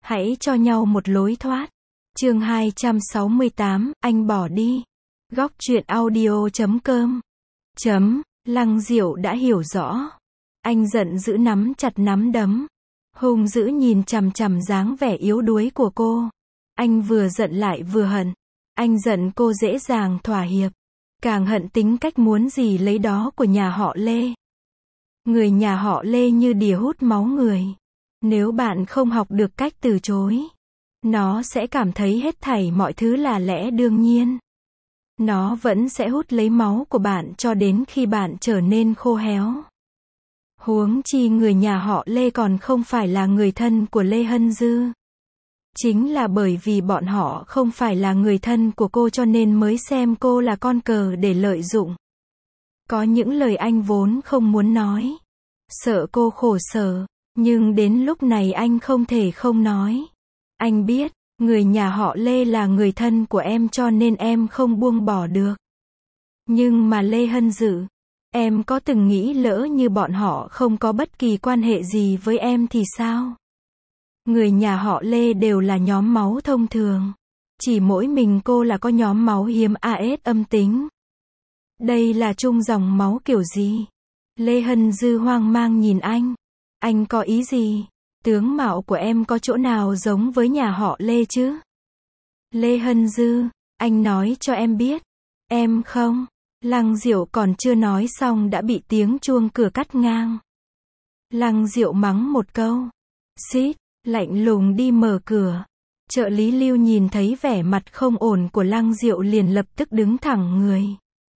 Hãy cho nhau một lối thoát. Chương 268, anh bỏ đi. Góc truyện audio.com. Lăng Diệu đã hiểu rõ. Anh giận dữ nắm chặt nắm đấm. Hung dữ nhìn chằm chằm dáng vẻ yếu đuối của cô. Anh vừa giận lại vừa hận. Anh giận cô dễ dàng thỏa hiệp. Càng hận tính cách muốn gì lấy đó của nhà họ Lê. Người nhà họ Lê như đỉa hút máu người. Nếu bạn không học được cách từ chối, nó sẽ cảm thấy hết thảy mọi thứ là lẽ đương nhiên. Nó vẫn sẽ hút lấy máu của bạn cho đến khi bạn trở nên khô héo. Huống chi người nhà họ Lê còn không phải là người thân của Lê Hân Dư. Chính là bởi vì bọn họ không phải là người thân của cô cho nên mới xem cô là con cờ để lợi dụng. Có những lời anh vốn không muốn nói. Sợ cô khổ sở. Nhưng đến lúc này anh không thể không nói. Anh biết, người nhà họ Lê là người thân của em cho nên em không buông bỏ được. Nhưng mà Lê Hân Dư, em có từng nghĩ lỡ như bọn họ không có bất kỳ quan hệ gì với em thì sao? Người nhà họ Lê đều là nhóm máu thông thường. Chỉ mỗi mình cô là có nhóm máu hiếm AS âm tính. Đây là chung dòng máu kiểu gì? Lê Hân Dư hoang mang nhìn anh. Anh có ý gì? Tướng mạo của em có chỗ nào giống với nhà họ Lê chứ? Lê Hân Dư, anh nói cho em biết. Em không. Lăng Diệu còn chưa nói xong đã bị tiếng chuông cửa cắt ngang. Lăng Diệu mắng một câu. Xít, lạnh lùng đi mở cửa. Trợ lý Lưu nhìn thấy vẻ mặt không ổn của Lăng Diệu liền lập tức đứng thẳng người.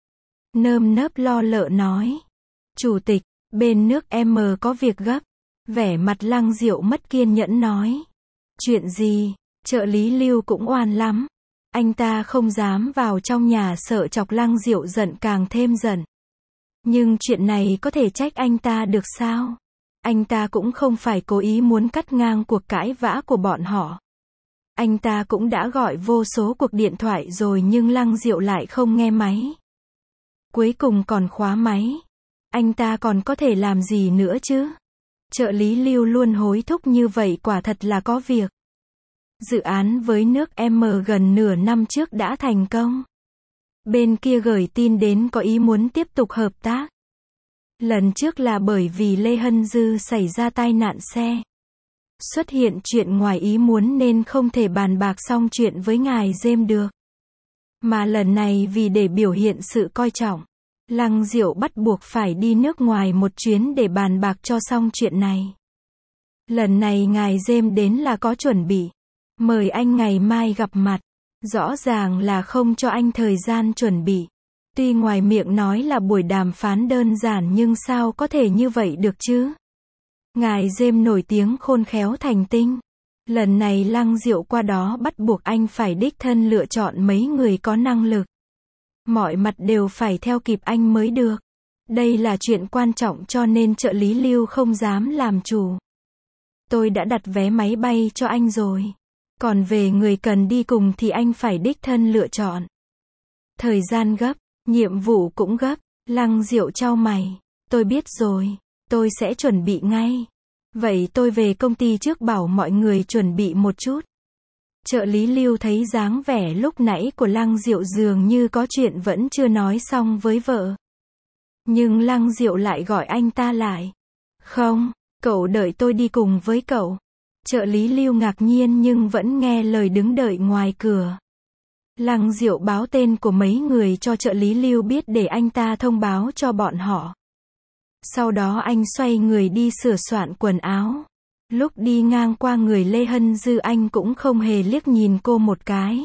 Nơm nớp lo lợ nói. Chủ tịch, bên nước M có việc gấp. Vẻ mặt Lăng Diệu mất kiên nhẫn nói. Chuyện gì? Trợ lý Lưu cũng oan lắm. Anh ta không dám vào trong nhà sợ chọc Lăng Diệu giận càng thêm giận. Nhưng chuyện này có thể trách anh ta được sao? Anh ta cũng không phải cố ý muốn cắt ngang cuộc cãi vã của bọn họ. Anh ta cũng đã gọi vô số cuộc điện thoại rồi nhưng Lăng Diệu lại không nghe máy. Cuối cùng còn khóa máy. Anh ta còn có thể làm gì nữa chứ? Trợ lý Lưu luôn hối thúc như vậy quả thật là có việc. Dự án với nước M gần nửa năm trước đã thành công. Bên kia gửi tin đến có ý muốn tiếp tục hợp tác. Lần trước là bởi vì Lê Hân Dư xảy ra tai nạn xe. Xuất hiện chuyện ngoài ý muốn nên không thể bàn bạc xong chuyện với ngài James được. Mà lần này vì để biểu hiện sự coi trọng, Lăng Diệu bắt buộc phải đi nước ngoài một chuyến để bàn bạc cho xong chuyện này. Lần này ngài James đến là có chuẩn bị. Mời anh ngày mai gặp mặt. Rõ ràng là không cho anh thời gian chuẩn bị. Tuy ngoài miệng nói là buổi đàm phán đơn giản nhưng sao có thể như vậy được chứ? Ngài James nổi tiếng khôn khéo thành tinh. Lần này Lăng Diệu qua đó bắt buộc anh phải đích thân lựa chọn mấy người có năng lực. Mọi mặt đều phải theo kịp anh mới được. Đây là chuyện quan trọng cho nên trợ lý Lưu không dám làm chủ. Tôi đã đặt vé máy bay cho anh rồi. Còn về người cần đi cùng thì anh phải đích thân lựa chọn. Thời gian gấp, nhiệm vụ cũng gấp. Lăng Diệu chau mày. Tôi biết rồi, tôi sẽ chuẩn bị ngay. Vậy tôi về công ty trước bảo mọi người chuẩn bị một chút. Trợ lý Lưu thấy dáng vẻ lúc nãy của Lăng Diệu dường như có chuyện vẫn chưa nói xong với vợ. Nhưng Lăng Diệu lại gọi anh ta lại. Không, cậu đợi tôi đi cùng với cậu. Trợ lý Lưu ngạc nhiên nhưng vẫn nghe lời đứng đợi ngoài cửa. Lăng Diệu báo tên của mấy người cho trợ lý Lưu biết để anh ta thông báo cho bọn họ. Sau đó anh xoay người đi sửa soạn quần áo. Lúc đi ngang qua người Lê Hân Dư anh cũng không hề liếc nhìn cô một cái.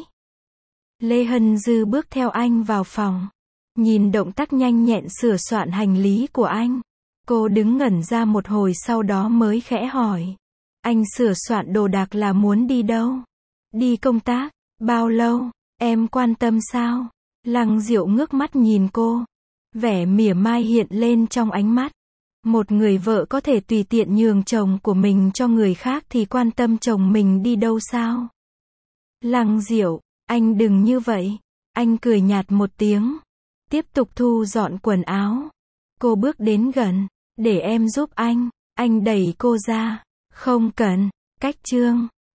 Lê Hân Dư bước theo anh vào phòng. Nhìn động tác nhanh nhẹn sửa soạn hành lý của anh. Cô đứng ngẩn ra một hồi sau đó mới khẽ hỏi. Anh sửa soạn đồ đạc là muốn đi đâu? Đi công tác? Bao lâu? Em quan tâm sao? Lăng Diệu ngước mắt nhìn cô. Vẻ mỉa mai hiện lên trong ánh mắt. Một người vợ có thể tùy tiện nhường chồng của mình cho người khác thì quan tâm chồng mình đi đâu sao? Lăng Diệu, anh đừng như vậy. Anh cười nhạt một tiếng. Tiếp tục thu dọn quần áo. Cô bước đến gần. Để em giúp anh. Anh đẩy cô ra. Không cần. Cách chương.